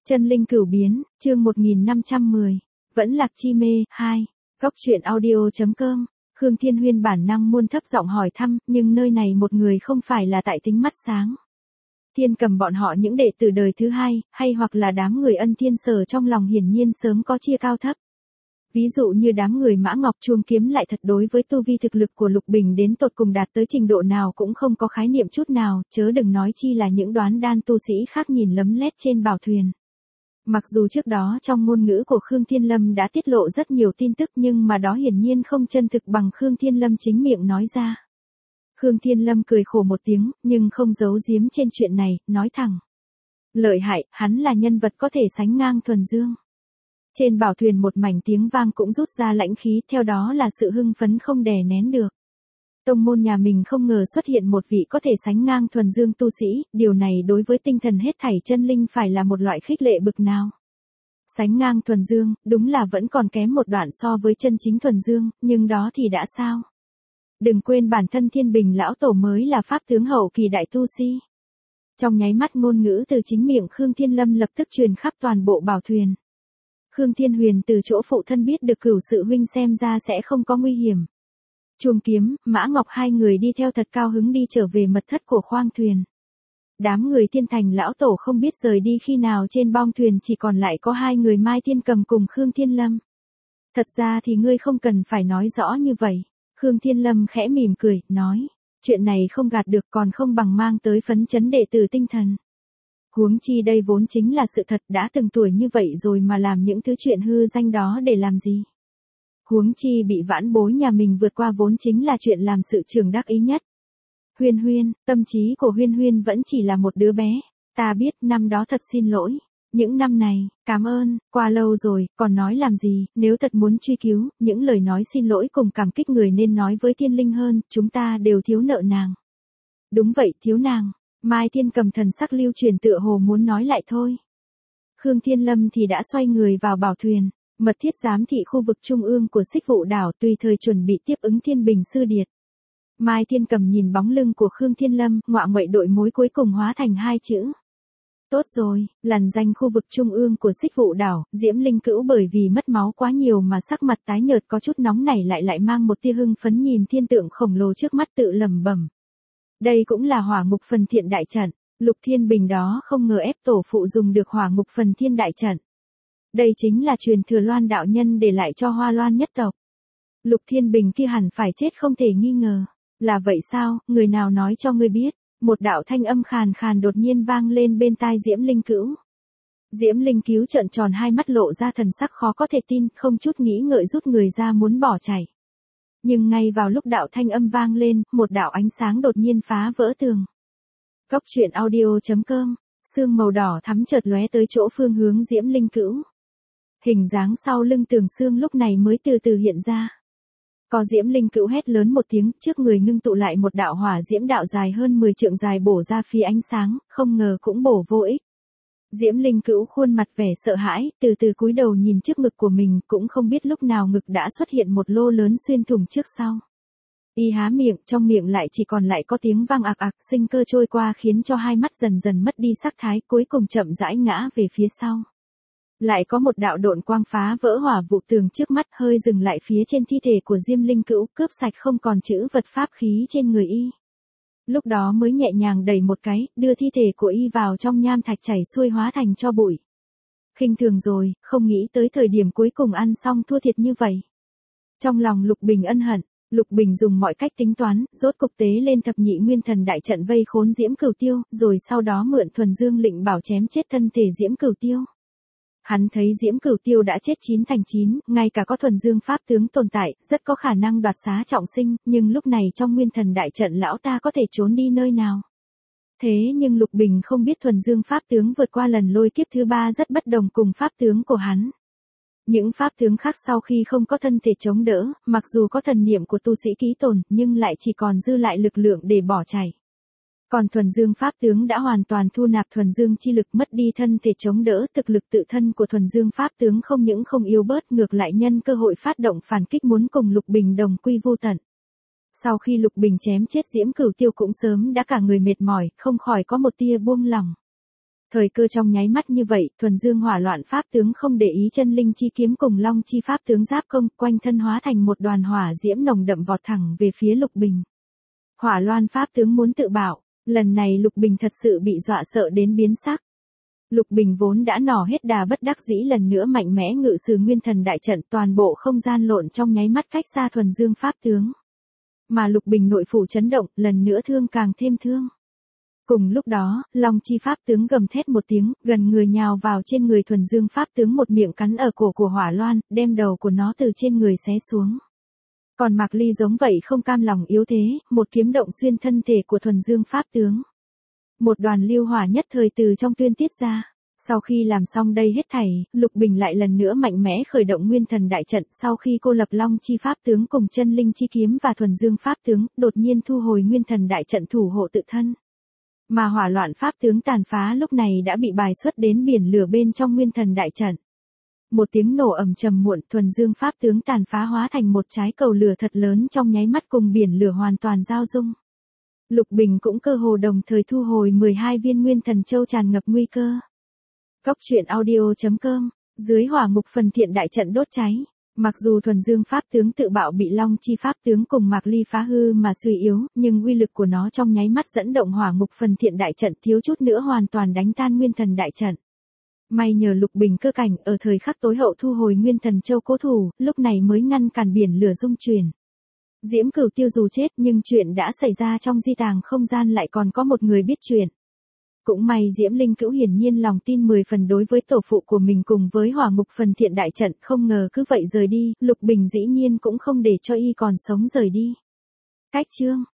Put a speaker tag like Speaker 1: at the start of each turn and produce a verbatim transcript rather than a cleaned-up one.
Speaker 1: Chân linh cửu biến, chương một nghìn năm trăm mười. Vẫn lạc chi mê, hai. Góc truyện audio.com. Khương Thiên Huyên bản năng muôn thấp giọng hỏi thăm, nhưng nơi này một người không phải là tại tính mắt sáng. Thiên Cầm bọn họ những đệ tử đời thứ hai, hay hoặc là đám người Ân Thiên Sở trong lòng hiển nhiên sớm có chia cao thấp. Ví dụ như đám người Mã Ngọc Chuông Kiếm lại thật đối với tu vi thực lực của Lục Bình đến tột cùng đạt tới trình độ nào cũng không có khái niệm chút nào, chớ đừng nói chi là những đoán đan tu sĩ khác nhìn lấm lét trên bảo thuyền. Mặc dù trước đó trong ngôn ngữ của Khương Thiên Lâm đã tiết lộ rất nhiều tin tức nhưng mà đó hiển nhiên không chân thực bằng Khương Thiên Lâm chính miệng nói ra. Khương Thiên Lâm cười khổ một tiếng, nhưng không giấu giếm trên chuyện này, nói thẳng. Lợi hại, hắn là nhân vật có thể sánh ngang Thuần Dương. Trên bảo thuyền một mảnh tiếng vang cũng rút ra lãnh khí, theo đó là sự hưng phấn không đè nén được. Tông môn nhà mình không ngờ xuất hiện một vị có thể sánh ngang Thuần Dương tu sĩ, điều này đối với tinh thần hết thảy chân linh phải là một loại khích lệ bực nào. Sánh ngang Thuần Dương, đúng là vẫn còn kém một đoạn so với chân chính Thuần Dương, nhưng đó thì đã sao? Đừng quên bản thân Thiên Bình lão tổ mới là pháp tướng hậu kỳ đại tu sĩ. Trong nháy mắt ngôn ngữ từ chính miệng Khương Thiên Lâm lập tức truyền khắp toàn bộ bảo thuyền. Khương Thiên Huyền từ chỗ phụ thân biết được cửu sự huynh xem ra sẽ không có nguy hiểm. Chuông Kiếm, Mã Ngọc hai người đi theo thật cao hứng đi trở về mật thất của khoang thuyền. Đám người Thiên Thành lão tổ không biết rời đi khi nào, trên bong thuyền chỉ còn lại có hai người Mai Thiên Cầm cùng Khương Thiên Lâm. Thật ra thì ngươi không cần phải nói rõ như vậy. Khương Thiên Lâm khẽ mỉm cười, nói. Chuyện này không gạt được, còn không bằng mang tới phấn chấn đệ tử tinh thần. Huống chi đây vốn chính là sự thật, đã từng tuổi như vậy rồi mà làm những thứ chuyện hư danh đó để làm gì. Huống chi bị vãn bối nhà mình vượt qua vốn chính là chuyện làm sự trường đắc ý nhất. Huyên Huyên, tâm trí của Huyên Huyên vẫn chỉ là một đứa bé. Ta biết, năm đó thật xin lỗi. Những năm này, cảm ơn, qua lâu rồi, còn nói làm gì, nếu thật muốn truy cứu, những lời nói xin lỗi cùng cảm kích người nên nói với Thiên Linh hơn, chúng ta đều thiếu nợ nàng. Đúng vậy, thiếu nàng. Mai Thiên Cầm thần sắc lưu truyền tựa hồ muốn nói lại thôi. Khương Thiên Lâm thì đã xoay người vào bảo thuyền, mật thiết giám thị khu vực trung ương của Xích Vụ đảo, tùy thời chuẩn bị tiếp ứng Thiên Bình sư điệt. Mai Thiên Cầm nhìn bóng lưng của Khương Thiên Lâm, ngoạ nguậy đội mối cuối cùng hóa thành hai chữ. Tốt rồi, lằn danh khu vực trung ương của Xích Vụ đảo, Diễm Linh Cữu bởi vì mất máu quá nhiều mà sắc mặt tái nhợt có chút nóng nảy lại lại mang một tia hưng phấn nhìn thiên tượng khổng lồ trước mắt tự lẩm bẩm. Đây cũng là hỏa ngục phần thiện đại trận, Lục Thiên Bình đó không ngờ ép tổ phụ dùng được hỏa ngục phần thiên đại trận. Đây chính là truyền thừa Loan đạo nhân để lại cho Hoa Loan nhất tộc. Lục Thiên Bình kia hẳn phải chết không thể nghi ngờ. Là vậy sao, người nào nói cho ngươi biết? Một đạo thanh âm khàn khàn đột nhiên vang lên bên tai Diễm Linh Cữu. Diễm Linh Cữu trợn tròn hai mắt lộ ra thần sắc khó có thể tin, không chút nghĩ ngợi rút người ra muốn bỏ chạy. Nhưng ngay vào lúc đạo thanh âm vang lên, một đạo ánh sáng đột nhiên phá vỡ tường. Góc truyện audio.com, sương màu đỏ thắm chợt lóe tới chỗ phương hướng Diễm Linh Cữu. Hình dáng sau lưng tường sương lúc này mới từ từ hiện ra. Có Diễm Linh Cữu hét lớn một tiếng, trước người ngưng tụ lại một đạo hỏa diễm đạo dài hơn mười trượng dài bổ ra phía ánh sáng, không ngờ cũng bổ vô ích. Diễm Linh Cữu khuôn mặt vẻ sợ hãi, từ từ cúi đầu nhìn trước ngực của mình, cũng không biết lúc nào ngực đã xuất hiện một lô lớn xuyên thủng trước sau. Y há miệng, trong miệng lại chỉ còn lại có tiếng vang ạc ạc, sinh cơ trôi qua khiến cho hai mắt dần dần mất đi sắc thái, cuối cùng chậm rãi ngã về phía sau. Lại có một đạo độn quang phá vỡ hỏa vụ tường trước mắt, hơi dừng lại phía trên thi thể của Diêm Linh Cữu, cướp sạch không còn chữ vật pháp khí trên người y. Lúc đó mới nhẹ nhàng đẩy một cái, đưa thi thể của y vào trong nham thạch chảy xuôi hóa thành tro bụi. Khinh thường rồi, không nghĩ tới thời điểm cuối cùng ăn xong thua thiệt như vậy. Trong lòng Lục Bình ân hận, Lục Bình dùng mọi cách tính toán, rốt cục tế lên thập nhị nguyên thần đại trận vây khốn Diễm Cửu Tiêu, rồi sau đó mượn Thuần Dương lệnh bảo chém chết thân thể Diễm Cửu Tiêu. Hắn thấy Diễm Cửu Tiêu đã chết chín thành chín, ngay cả có Thuần Dương pháp tướng tồn tại, rất có khả năng đoạt xá trọng sinh, nhưng lúc này trong nguyên thần đại trận lão ta có thể trốn đi nơi nào. Thế nhưng Lục Bình không biết Thuần Dương pháp tướng vượt qua lần lôi kiếp thứ ba rất bất đồng cùng pháp tướng của hắn. Những pháp tướng khác sau khi không có thân thể chống đỡ, mặc dù có thần niệm của tu sĩ ký tồn, nhưng lại chỉ còn dư lại lực lượng để bỏ chạy. Còn Thuần Dương pháp tướng đã hoàn toàn thu nạp Thuần Dương chi lực, mất đi thân thể chống đỡ, thực lực tự thân của Thuần Dương pháp tướng không những không yếu bớt, ngược lại nhân cơ hội phát động phản kích muốn cùng Lục Bình đồng quy vu tận. Sau khi Lục Bình chém chết Diễm Cửu Tiêu cũng sớm đã cả người mệt mỏi, không khỏi có một tia buông lỏng. Thời cơ trong nháy mắt như vậy, thuần dương hỏa loạn pháp tướng không để ý chân linh chi kiếm cùng long chi pháp tướng giáp công, quanh thân hóa thành một đoàn hỏa diễm nồng đậm vọt thẳng về phía Lục Bình. Hỏa loan pháp tướng muốn tự bảo, lần này Lục Bình thật sự bị dọa sợ đến biến sắc. Lục Bình vốn đã nỏ hết đà bất đắc dĩ lần nữa mạnh mẽ ngự sử nguyên thần đại trận, toàn bộ không gian lộn trong nháy mắt cách xa thuần dương pháp tướng. Mà Lục Bình nội phủ chấn động, lần nữa thương càng thêm thương. Cùng lúc đó, long chi pháp tướng gầm thét một tiếng, gần người nhào vào trên người thuần dương pháp tướng, một miệng cắn ở cổ của hỏa loan, đem đầu của nó từ trên người xé xuống. Còn Mạc Ly giống vậy không cam lòng yếu thế, một kiếm động xuyên thân thể của thuần dương pháp tướng. Một đoàn lưu hỏa nhất thời từ trong tuyên tiết ra. Sau khi làm xong đây hết thảy, Lục Bình lại lần nữa mạnh mẽ khởi động nguyên thần đại trận, sau khi cô lập long chi pháp tướng cùng chân linh chi kiếm và thuần dương pháp tướng, đột nhiên thu hồi nguyên thần đại trận thủ hộ tự thân. Mà hỏa loạn pháp tướng tàn phá lúc này đã bị bài xuất đến biển lửa bên trong nguyên thần đại trận. Một tiếng nổ ầm trầm muộn, thuần dương pháp tướng tàn phá hóa thành một trái cầu lửa thật lớn trong nháy mắt cùng biển lửa hoàn toàn giao dung. Lục Bình cũng cơ hồ đồng thời thu hồi mười hai viên nguyên thần châu tràn ngập nguy cơ. Góc truyện audio chấm com, dưới hỏa ngục phần thiện đại trận đốt cháy. Mặc dù thuần dương pháp tướng tự bạo bị long chi pháp tướng cùng Mạc Ly phá hư mà suy yếu, nhưng uy lực của nó trong nháy mắt dẫn động hỏa ngục phần thiện đại trận, thiếu chút nữa hoàn toàn đánh tan nguyên thần đại trận. May nhờ Lục Bình cơ cảnh ở thời khắc tối hậu thu hồi nguyên thần châu cố thủ, lúc này mới ngăn cản biển lửa dung chuyển. Diễm Cửu Tiêu dù chết nhưng chuyện đã xảy ra trong di tàng không gian lại còn có một người biết chuyện. Cũng may Diễm Linh Cữu hiển nhiên lòng tin mười phần đối với tổ phụ của mình cùng với hỏa ngục phần thiện đại trận, không ngờ cứ vậy rời đi, Lục Bình dĩ nhiên cũng không để cho y còn sống rời đi. Cách chương